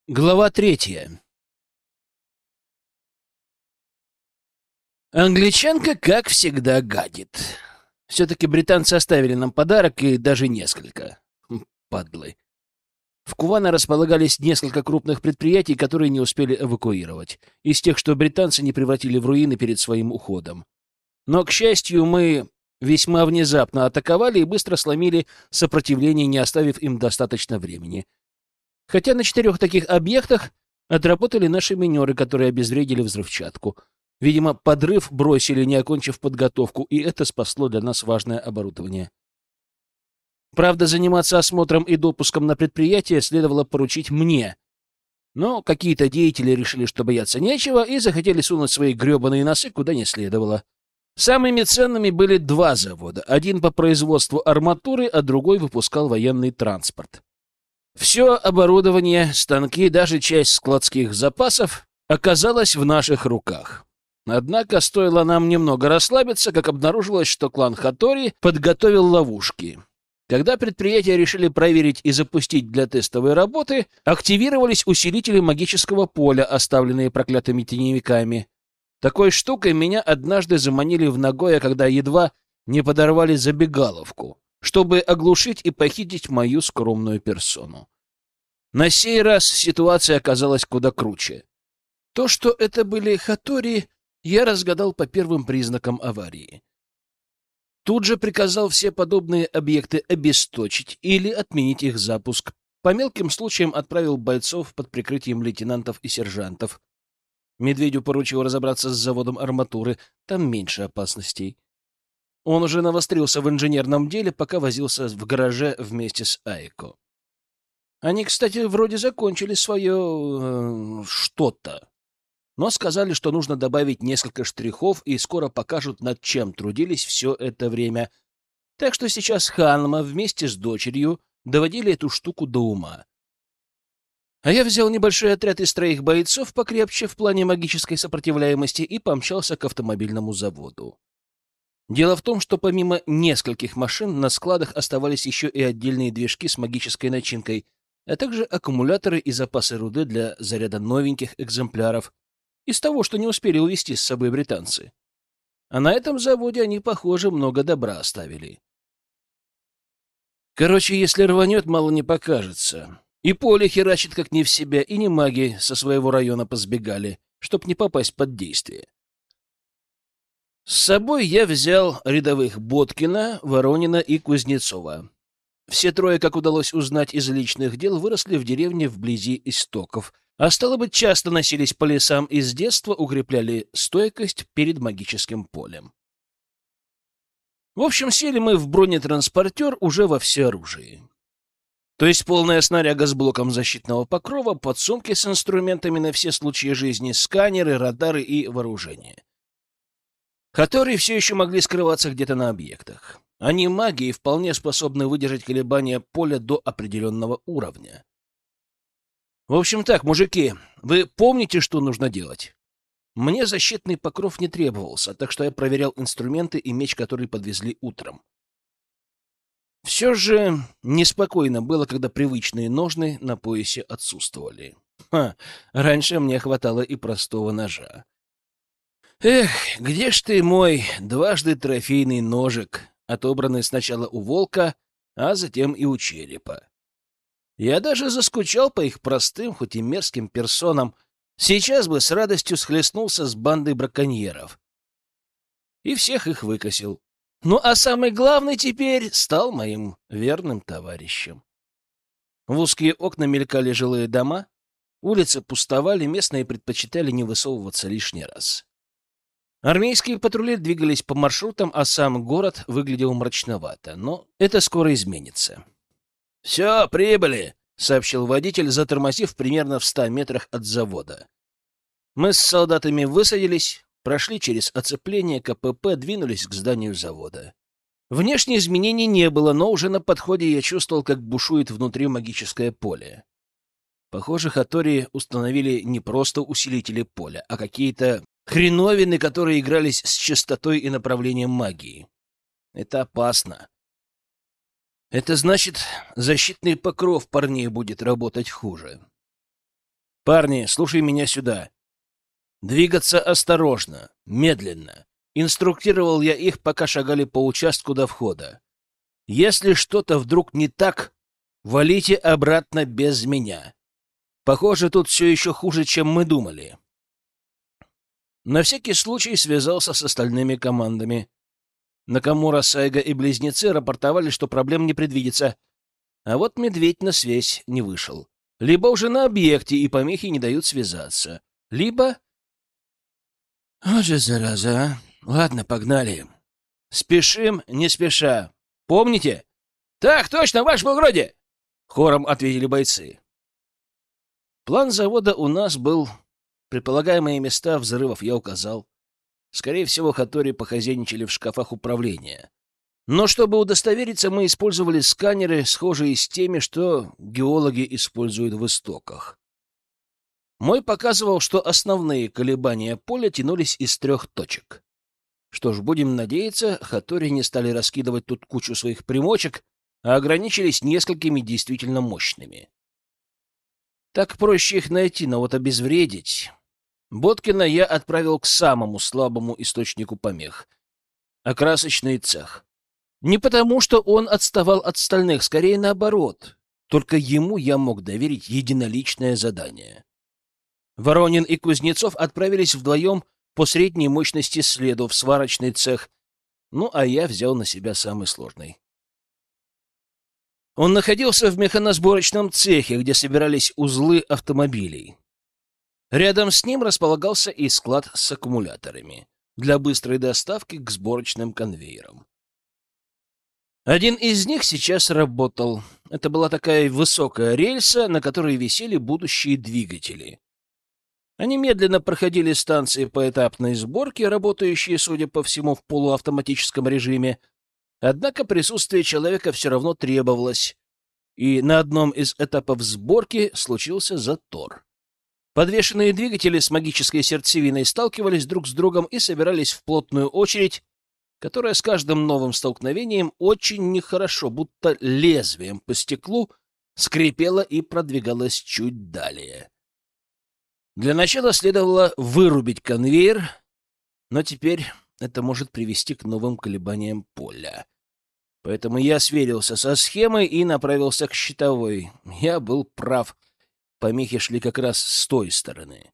Глава 3. Англичанка, как всегда, гадит. Все-таки британцы оставили нам подарок, и даже несколько. Падлы. В Кувана располагались несколько крупных предприятий, которые не успели эвакуировать. Из тех, что британцы не превратили в руины перед своим уходом. Но, к счастью, мы весьма внезапно атаковали и быстро сломили сопротивление, не оставив им достаточно времени. Хотя на 4 таких объектах отработали наши минеры, которые обезвредили взрывчатку. Видимо, подрыв бросили, не окончив подготовку, и это спасло для нас важное оборудование. Правда, заниматься осмотром и допуском на предприятие следовало поручить мне. Но какие-то деятели решили, что бояться нечего, и захотели сунуть свои гребаные носы куда не следовало. Самыми ценными были 2 завода. Один по производству арматуры, а другой выпускал военный транспорт. Все оборудование, станки, даже часть складских запасов оказалось в наших руках. Однако стоило нам немного расслабиться, как обнаружилось, что клан Хатори подготовил ловушки. Когда предприятия решили проверить и запустить для тестовой работы, активировались усилители магического поля, оставленные проклятыми теневиками. Такой штукой меня однажды заманили в Нагоя, когда едва не подорвали забегаловку, чтобы оглушить и похитить мою скромную персону. На сей раз ситуация оказалась куда круче. То, что это были Хатори, я разгадал по первым признакам аварии. Тут же приказал все подобные объекты обесточить или отменить их запуск. По мелким случаям отправил бойцов под прикрытием лейтенантов и сержантов. Медведю поручил разобраться с заводом арматуры, там меньше опасностей. Он уже навострился в инженерном деле, пока возился в гараже вместе с Айко. Они, кстати, вроде закончили свое что-то, но сказали, что нужно добавить несколько штрихов и скоро покажут, над чем трудились все это время. Так что сейчас Ханма вместе с дочерью доводили эту штуку до ума. А я взял небольшой отряд из 3 бойцов покрепче в плане магической сопротивляемости и помчался к автомобильному заводу. Дело в том, что помимо нескольких машин на складах оставались еще и отдельные движки с магической начинкой, а также аккумуляторы и запасы руды для заряда новеньких экземпляров из того, что не успели увезти с собой британцы. А на этом заводе они, похоже, много добра оставили. Короче, если рванет, мало не покажется. И поле херачит как не в себя, и не маги со своего района позбегали, чтоб не попасть под действие. С собой я взял рядовых Боткина, Воронина и Кузнецова. Все 3, как удалось узнать из личных дел, выросли в деревне вблизи истоков, а стало быть, часто носились по лесам и с детства укрепляли стойкость перед магическим полем. В общем, сели мы в бронетранспортер уже во всеоружии. То есть полная снаряга с блоком защитного покрова, подсумки с инструментами на все случаи жизни, сканеры, радары и вооружение. Хатори все еще могли скрываться где-то на объектах. Они маги и вполне способны выдержать колебания поля до определенного уровня. В общем так, мужики, вы помните, что нужно делать? Мне защитный покров не требовался, так что я проверял инструменты и меч, который подвезли утром. Все же неспокойно было, когда привычные ножны на поясе отсутствовали. Раньше мне хватало и простого ножа. Эх, где ж ты, мой дважды трофейный ножик, отобранный сначала у волка, а затем и у черепа? Я даже заскучал по их простым, хоть и мерзким персонам. Сейчас бы с радостью схлестнулся с бандой браконьеров. И всех их выкосил. Ну а самый главный теперь стал моим верным товарищем. В узкие окна мелькали жилые дома, улицы пустовали, местные предпочитали не высовываться лишний раз. Армейские патрули двигались по маршрутам, а сам город выглядел мрачновато, но это скоро изменится. «Все, прибыли!» — сообщил водитель, затормозив примерно в 100 метрах от завода. Мы с солдатами высадились, прошли через оцепление КПП, двинулись к зданию завода. Внешних изменений не было, но уже на подходе я чувствовал, как бушует внутри магическое поле. Похоже, Хатори установили не просто усилители поля, а какие-то хреновины, которые игрались с частотой и направлением магии. Это опасно. Это значит, защитный покров парней будет работать хуже. Парни, слушай меня сюда. Двигаться осторожно, медленно. Инструктировал я их, пока шагали по участку до входа. Если что-то вдруг не так, валите обратно без меня. Похоже, тут все еще хуже, чем мы думали. На всякий случай связался с остальными командами. Накамура, Сайга и Близнецы рапортовали, что проблем не предвидится. А вот Медведь на связь не вышел. Либо уже на объекте, и помехи не дают связаться. Либо... Вот же зараза, а! Ладно, погнали. Спешим, не спеша. Помните? Так точно, ваше благородие! Хором ответили бойцы. План завода у нас был. Предполагаемые места взрывов я указал. Скорее всего, Хатори похозяйничали в шкафах управления. Но чтобы удостовериться, мы использовали сканеры, схожие с теми, что геологи используют в истоках. Мой показывал, что основные колебания поля тянулись из 3 точек. Что ж, будем надеяться, Хатори не стали раскидывать тут кучу своих примочек, а ограничились несколькими действительно мощными. Так проще их найти, но вот обезвредить... Боткина я отправил к самому слабому источнику помех — окрасочный цех. Не потому, что он отставал от остальных, скорее наоборот. Только ему я мог доверить единоличное задание. Воронин и Кузнецов отправились вдвоем по средней мощности следу в сварочный цех, ну а я взял на себя самый сложный. Он находился в механосборочном цехе, где собирались узлы автомобилей. Рядом с ним располагался и склад с аккумуляторами для быстрой доставки к сборочным конвейерам. Один из них сейчас работал. Это была такая высокая рельса, на которой висели будущие двигатели. Они медленно проходили станции поэтапной сборки, работающие, судя по всему, в полуавтоматическом режиме. Однако присутствие человека все равно требовалось, и на одном из этапов сборки случился затор. Подвешенные двигатели с магической сердцевиной сталкивались друг с другом и собирались в плотную очередь, которая с каждым новым столкновением очень нехорошо, будто лезвием по стеклу, скрипела и продвигалась чуть далее. Для начала следовало вырубить конвейер, но теперь это может привести к новым колебаниям поля. Поэтому я сверился со схемой и направился к щитовой. Я был прав. Помехи шли как раз с той стороны.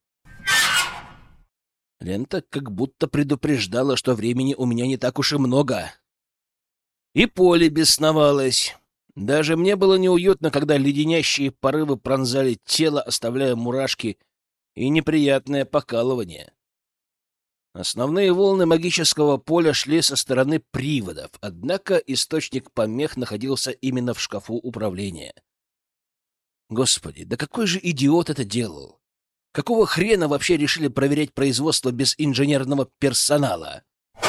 Лента как будто предупреждала, что времени у меня не так уж и много. И поле бесновалось. Даже мне было неуютно, когда леденящие порывы пронзали тело, оставляя мурашки и неприятное покалывание. Основные волны магического поля шли со стороны приводов, однако источник помех находился именно в шкафу управления. Господи, да какой же идиот это делал? Какого хрена вообще решили проверять производство без инженерного персонала?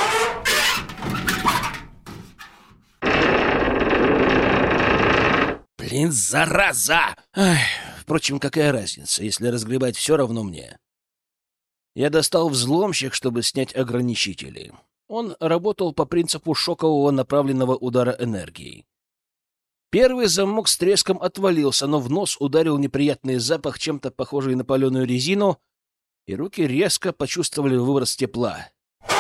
Блин, зараза! Ах, впрочем, какая разница, если разгребать все равно мне? Я достал взломщик, чтобы снять ограничители. Он работал по принципу шокового направленного удара энергией. Первый замок с треском отвалился, но в нос ударил неприятный запах, чем-то похожий на паленую резину, и руки резко почувствовали выброс тепла.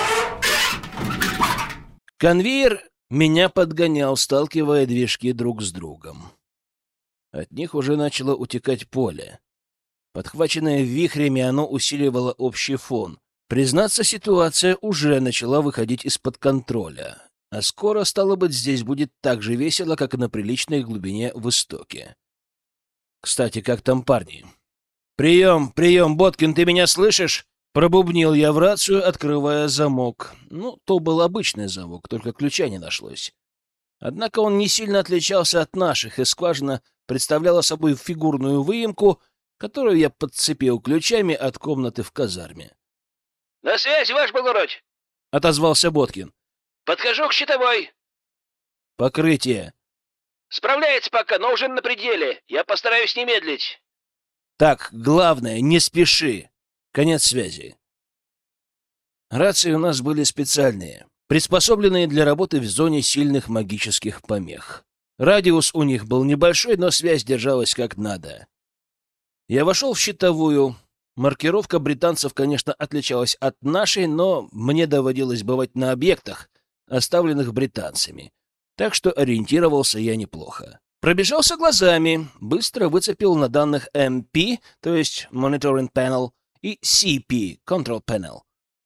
Конвейер меня подгонял, сталкивая движки друг с другом. От них уже начало утекать поле. Подхваченное вихрями, оно усиливало общий фон. Признаться, ситуация уже начала выходить из-под контроля. А скоро, стало быть, здесь будет так же весело, как и на приличной глубине в истоке. Кстати, как там парни? «Прием, прием, Боткин, ты меня слышишь?» Пробубнил я в рацию, открывая замок. Ну, то был обычный замок, только ключа не нашлось. Однако он не сильно отличался от наших, и скважина представляла собой фигурную выемку, которую я подцепил ключами от комнаты в казарме. — На связи, ваш благородь! — отозвался Боткин. — Подхожу к щитовой. — Покрытие. — Справляется пока, но уже на пределе. Я постараюсь не медлить. — Так, главное, не спеши. Конец связи. Рации у нас были специальные, приспособленные для работы в зоне сильных магических помех. Радиус у них был небольшой, но связь держалась как надо. Я вошел в щитовую. Маркировка британцев, конечно, отличалась от нашей, но мне доводилось бывать на объектах, оставленных британцами, так что ориентировался я неплохо. Пробежался глазами, быстро выцепил на данных MP, то есть Monitoring Panel, и CP, Control Panel.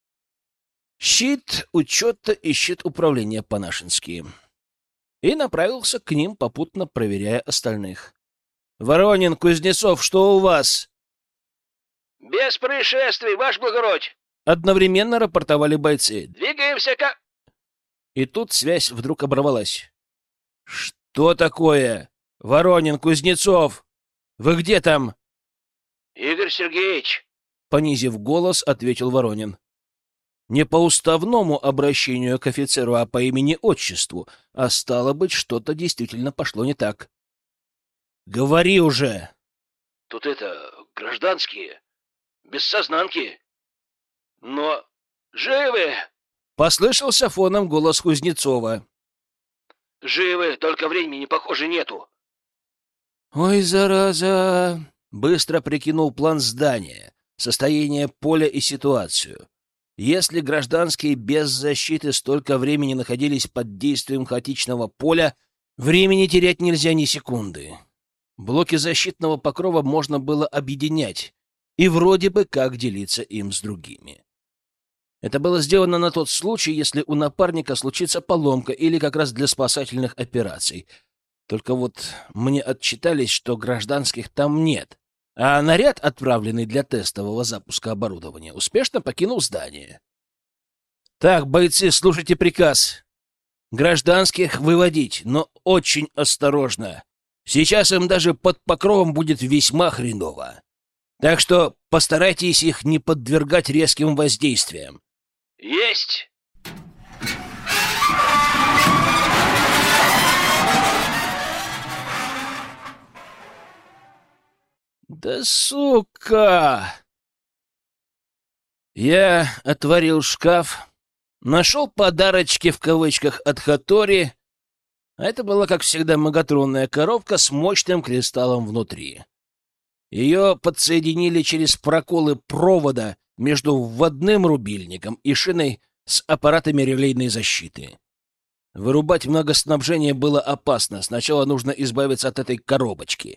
Щит учета и щит управления по-нашенски. И направился к ним, попутно проверяя остальных. «Воронин, Кузнецов, что у вас?» «Без происшествий, ваш благородь!» Одновременно рапортовали бойцы. «Двигаемся к...» И тут связь вдруг оборвалась. «Что такое? Воронин, Кузнецов! Вы где там?» «Игорь Сергеевич!» Понизив голос, ответил Воронин. Не по уставному обращению к офицеру, а по имени-отчеству. А стало быть, что-то действительно пошло не так. «Говори уже!» «Тут гражданские, без сознанки, но живы!» Послышался фоном голос Кузнецова. «Живы, только времени, похоже, нету». «Ой, зараза!» Быстро прикинул план здания, состояние поля и ситуацию. Если гражданские без защиты столько времени находились под действием хаотичного поля, времени терять нельзя ни секунды. Блоки защитного покрова можно было объединять и вроде бы как делиться им с другими. Это было сделано на тот случай, если у напарника случится поломка или как раз для спасательных операций. Только вот мне отчитались, что гражданских там нет, а наряд, отправленный для тестового запуска оборудования, успешно покинул здание. «Так, бойцы, слушайте приказ. Гражданских выводить, но очень осторожно. Сейчас им даже под покровом будет весьма хреново. Так что постарайтесь их не подвергать резким воздействиям». «Есть!» «Да сука!» Я отворил шкаф, нашел подарочки в кавычках от Хатори, а это была, как всегда, многотронная коробка с мощным кристаллом внутри. Ее подсоединили через проколы провода между вводным рубильником и шиной с аппаратами релейной защиты. Вырубать многоснабжение было опасно, сначала нужно избавиться от этой коробочки.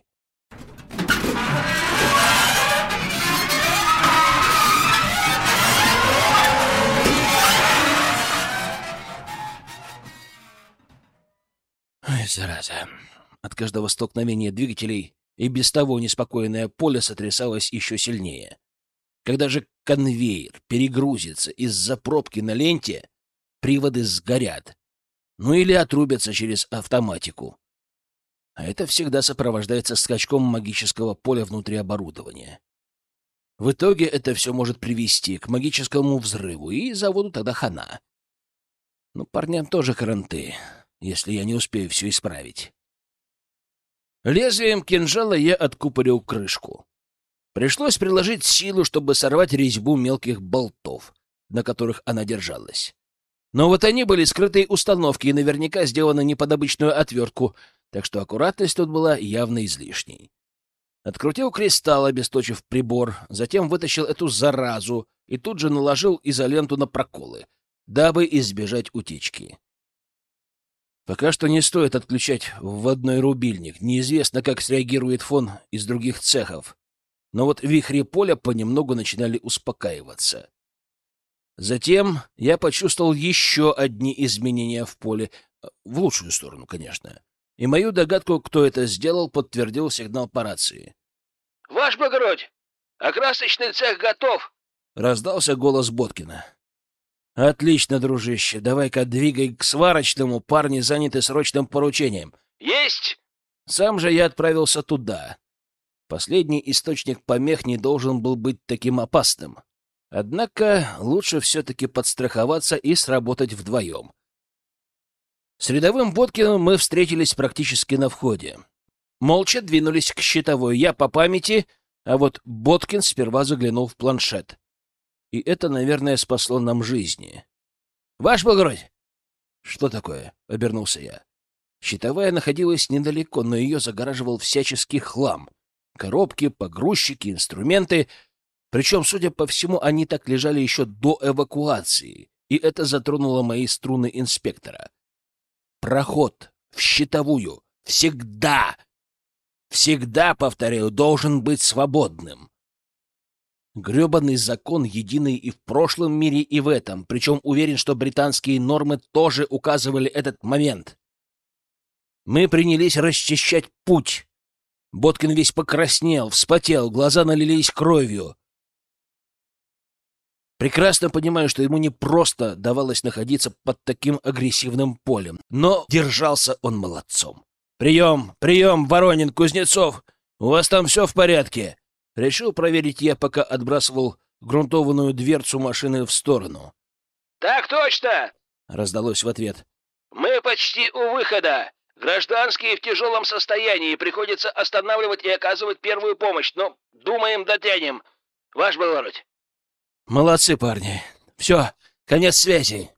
Ой, зараза. От каждого столкновения двигателей и без того неспокойное поле сотрясалось еще сильнее. Когда же конвейер перегрузится из-за пробки на ленте, приводы сгорят. Ну или отрубятся через автоматику. А это всегда сопровождается скачком магического поля внутри оборудования. В итоге это все может привести к магическому взрыву, и заводу тогда хана. Но парням тоже каранты, если я не успею все исправить. Лезвием кинжала я откупорил крышку. Пришлось приложить силу, чтобы сорвать резьбу мелких болтов, на которых она держалась. Но вот они были скрытые установки и наверняка сделаны не под обычную отвертку, так что аккуратность тут была явно излишней. Открутил кристалл, обесточив прибор, затем вытащил эту заразу и тут же наложил изоленту на проколы, дабы избежать утечки. Пока что не стоит отключать вводной рубильник, неизвестно, как среагирует фон из других цехов. Но вот вихри поля понемногу начинали успокаиваться. Затем я почувствовал еще одни изменения в поле, в лучшую сторону, конечно. И мою догадку, кто это сделал, подтвердил сигнал по рации. «Ваш благородь! Окрасочный цех готов!» — раздался голос Боткина. «Отлично, дружище. Давай-ка двигай к сварочному, парни заняты срочным поручением». «Есть!» Сам же я отправился туда. Последний источник помех не должен был быть таким опасным. Однако лучше все-таки подстраховаться и сработать вдвоем. С рядовым Боткиным мы встретились практически на входе. Молча двинулись к щитовой. Я по памяти, а вот Боткин сперва заглянул в планшет. И это, наверное, спасло нам жизни. «Ваш благородь!» «Что такое?» — обернулся я. Щитовая находилась недалеко, но ее загораживал всяческий хлам. Коробки, погрузчики, инструменты. Причем, судя по всему, они так лежали еще до эвакуации, и это затронуло мои струны инспектора. Проход в щитовую всегда, повторяю, должен быть свободным. Гребаный закон единый и в прошлом мире, и в этом. Причем уверен, что британские нормы тоже указывали этот момент. Мы принялись расчищать путь. Боткин весь покраснел, вспотел, глаза налились кровью. Прекрасно понимаю, что ему не просто давалось находиться под таким агрессивным полем, но держался он молодцом. «Прием! Прием, Воронин, Кузнецов! У вас там все в порядке?» Решил проверить я, пока отбрасывал грунтованную дверцу машины в сторону. «Так точно!» — раздалось в ответ. «Мы почти у выхода. Гражданские в тяжелом состоянии. Приходится останавливать и оказывать первую помощь. Но, думаем, дотянем. Ваш благородь». «Молодцы, парни. Все, конец связи».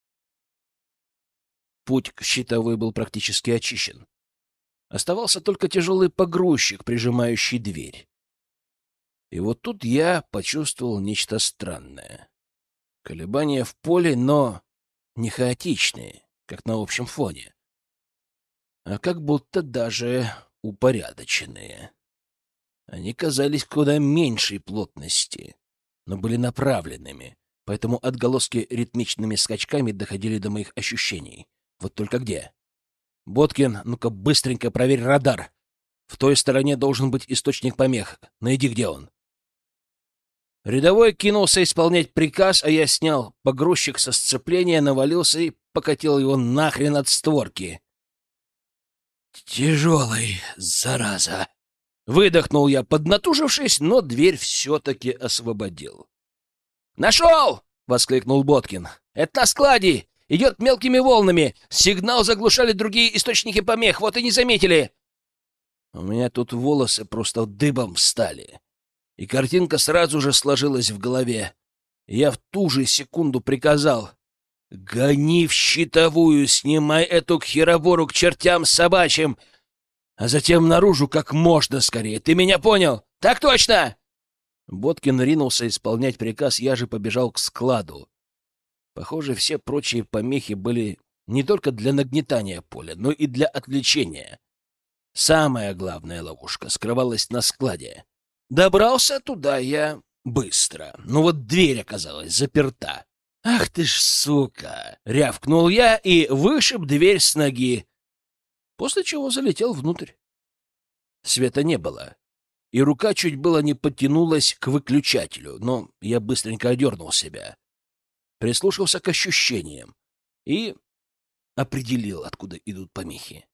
Путь к щитовой был практически очищен. Оставался только тяжелый погрузчик, прижимающий дверь. И вот тут я почувствовал нечто странное. Колебания в поле, но не хаотичные, как на общем фоне, а как будто даже упорядоченные. Они казались куда меньшей плотности, но были направленными, поэтому отголоски ритмичными скачками доходили до моих ощущений. Вот только где? Боткин, ну-ка быстренько проверь радар. В той стороне должен быть источник помех. Найди, где он. Рядовой кинулся исполнять приказ, а я снял погрузчик со сцепления, навалился и покатил его нахрен от створки. «Тяжелый, зараза!» Выдохнул я, поднатужившись, но дверь все-таки освободил. «Нашел!» — воскликнул Боткин. «Это на складе! Идет мелкими волнами! Сигнал заглушали другие источники помех, вот и не заметили!» У меня тут волосы просто дыбом встали. И картинка сразу же сложилась в голове. Я в ту же секунду приказал: «Гони в щитовую, снимай эту херобору к чертям собачьим, а затем наружу как можно скорее. Ты меня понял? Так точно!» Боткин ринулся исполнять приказ, я же побежал к складу. Похоже, все прочие помехи были не только для нагнетания поля, но и для отвлечения. Самая главная ловушка скрывалась на складе. Добрался туда я быстро, но вот дверь оказалась заперта. «Ах ты ж сука!» — рявкнул я и вышиб дверь с ноги, после чего залетел внутрь. Света не было, и рука чуть было не подтянулась к выключателю, но я быстренько одернул себя, прислушался к ощущениям и определил, откуда идут помехи.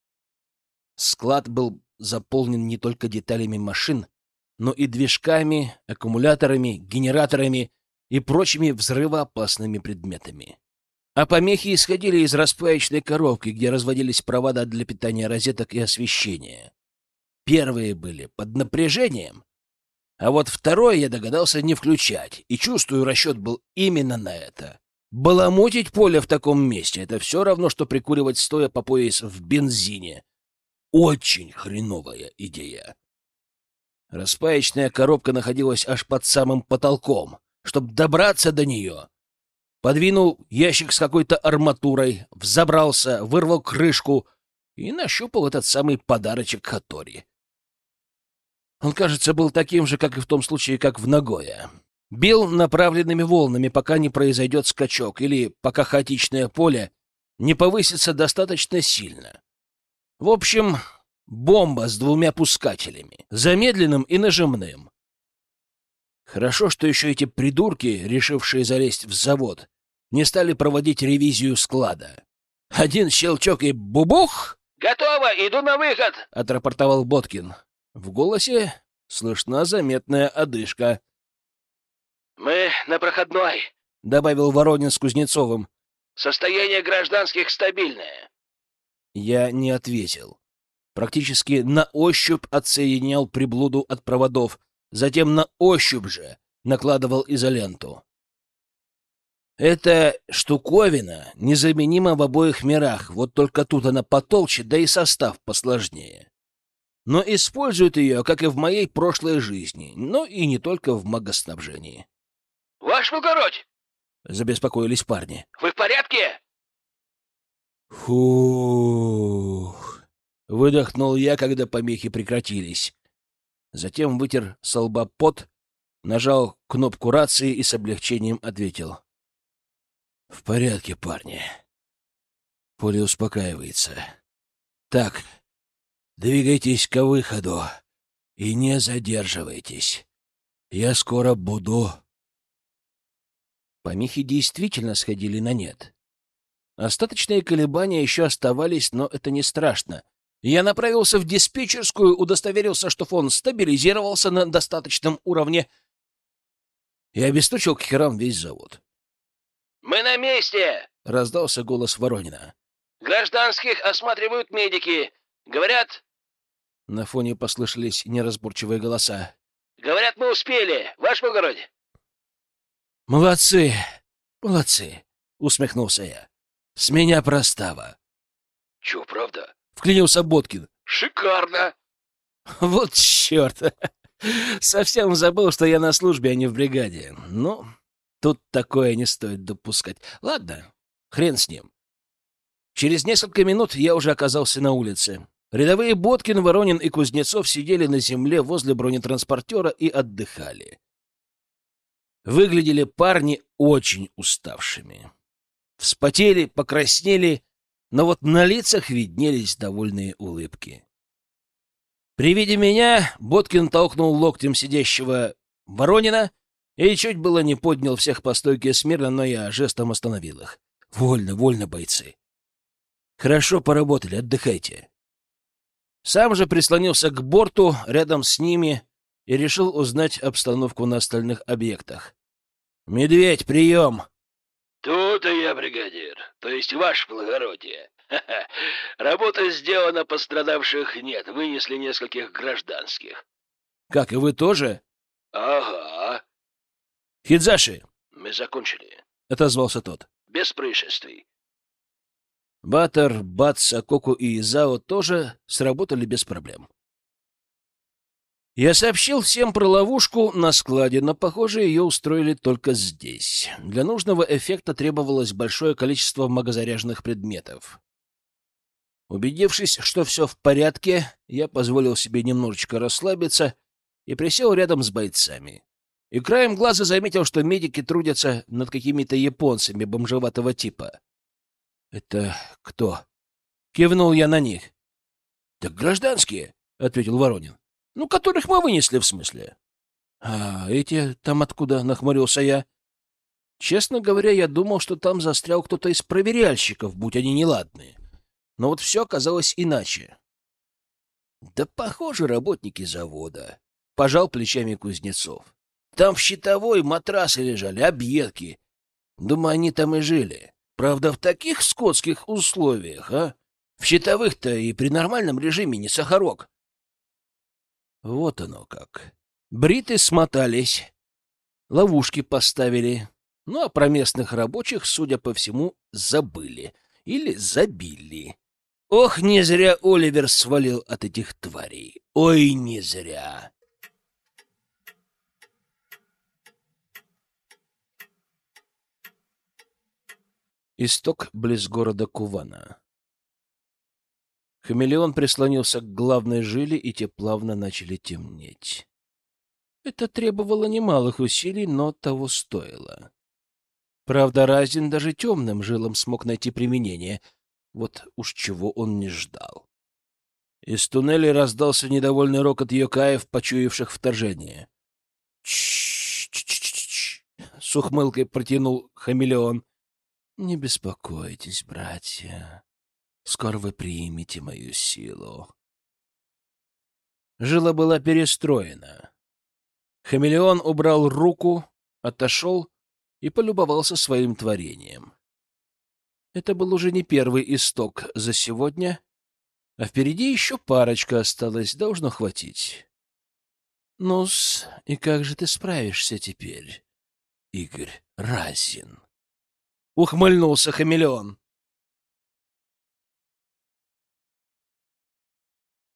Склад был заполнен не только деталями машин, но и движками, аккумуляторами, генераторами и прочими взрывоопасными предметами. А помехи исходили из распаечной коробки, где разводились провода для питания розеток и освещения. Первые были под напряжением, а вот второй я догадался не включать, и, чувствую, расчет был именно на это. Баламутить поле в таком месте — это все равно, что прикуривать стоя по пояс в бензине. Очень хреновая идея. Распаечная коробка находилась аж под самым потолком. Чтобы добраться до нее, подвинул ящик с какой-то арматурой, взобрался, вырвал крышку и нащупал этот самый подарочек Хатори. Он, кажется, был таким же, как и в том случае, как в Нагое. Бил направленными волнами, пока не произойдет скачок, или пока хаотичное поле не повысится достаточно сильно. В общем, бомба с двумя пускателями, замедленным и нажимным. Хорошо, что еще эти придурки, решившие залезть в завод, не стали проводить ревизию склада. Один щелчок и бубух! «Готово! Иду на выход!» — отрапортовал Боткин. В голосе слышна заметная одышка. «Мы на проходной», — добавил Воронин с Кузнецовым. «Состояние гражданских стабильное». Я не ответил. Практически на ощупь отсоединял приблуду от проводов, затем на ощупь же накладывал изоленту. Эта штуковина незаменима в обоих мирах, вот только тут она потолще, да и состав посложнее. но используют ее, как и в моей прошлой жизни, но и не только в магоснабжении. — Ваш благородь! — забеспокоились парни. — Вы в порядке? Фух! — выдохнул я, когда помехи прекратились. Затем вытер со лба пот, нажал кнопку рации и с облегчением ответил. — В порядке, парни. Поле успокаивается. Так, двигайтесь к выходу и не задерживайтесь. Я скоро буду. Помехи действительно сходили на нет. Остаточные колебания еще оставались, но это не страшно. Я направился в диспетчерскую, удостоверился, что фон стабилизировался на достаточном уровне, и обесточил к херам весь завод. «Мы на месте!» — раздался голос Воронина. «Гражданских осматривают медики. Говорят...» На фоне послышались неразборчивые голоса. «Говорят, мы успели, ваш благородие!» «Молодцы! Молодцы!» — усмехнулся я. «С меня простава!» «Чё, правда?» — вклинился Боткин. «Шикарно!» «Вот черт! Совсем забыл, что я на службе, а не в бригаде. Ну, тут такое не стоит допускать. Ладно, хрен с ним». Через несколько минут я уже оказался на улице. Рядовые Боткин, Воронин и Кузнецов сидели на земле возле бронетранспортера и отдыхали. Выглядели парни очень уставшими. Вспотели, покраснели, но вот на лицах виднелись довольные улыбки. При виде меня Боткин толкнул локтем сидящего Воронина и чуть было не поднял всех по стойке смирно, но я жестом остановил их. «Вольно, вольно, бойцы. Хорошо поработали, отдыхайте». Сам же прислонился к борту рядом с ними и решил узнать обстановку на остальных объектах. «Медведь, прием!» «Тут и я, бригадир, то есть ваше благородие. Ха-ха. Работа сделана, пострадавших нет, вынесли нескольких гражданских». «Как, и вы тоже?» «Ага, «Хидзаши!» мы закончили. — отозвался тот. Без происшествий». Батор, Бац, Акоку и Изао тоже сработали без проблем. Я сообщил всем про ловушку на складе, но, похоже, ее устроили только здесь. Для нужного эффекта требовалось большое количество многозаряженных предметов. Убедившись, что все в порядке, я позволил себе немножечко расслабиться и присел рядом с бойцами. И краем глаза заметил, что медики трудятся над какими-то японцами бомжеватого типа. «Это кто?» — кивнул я на них. «Так гражданские», — ответил Воронин. «Ну, которых мы вынесли, в смысле». «А эти там откуда?» — нахмурился я. Честно говоря, я думал, что там застрял кто-то из проверяльщиков, будь они неладные. Но вот все оказалось иначе. «Да, похоже, работники завода», — пожал плечами Кузнецов. «Там в щитовой матрасы лежали, объедки. Думаю, они там и жили. Правда, в таких скотских условиях, а? В щитовых-то и при нормальном режиме не сахарок». Вот оно как. Бриты смотались, ловушки поставили, ну а про местных рабочих, судя по всему, забыли или забили. Ох, не зря Оливер свалил от этих тварей. Ой, не зря. Исток близ города Кувана. Хамелеон прислонился к главной жиле, и те плавно начали темнеть. Это требовало немалых усилий, но того стоило. Правда, Разин даже темным жилам смог найти применение. Вот уж чего он не ждал. Из туннелей раздался недовольный рокот йокаев, почуявших вторжение. «Ч-ч-ч-ч-ч-ч!» — с ухмылкой протянул Хамелеон. «Не беспокойтесь, братья. Скоро вы примете мою силу». Жила была перестроена. Хамелеон убрал руку, отошел и полюбовался своим творением. Это был уже не первый исток за сегодня, а впереди еще парочка осталась, должно хватить. Ну-с, и как же ты справишься теперь, Игорь Разин? Ухмыльнулся Хамелеон.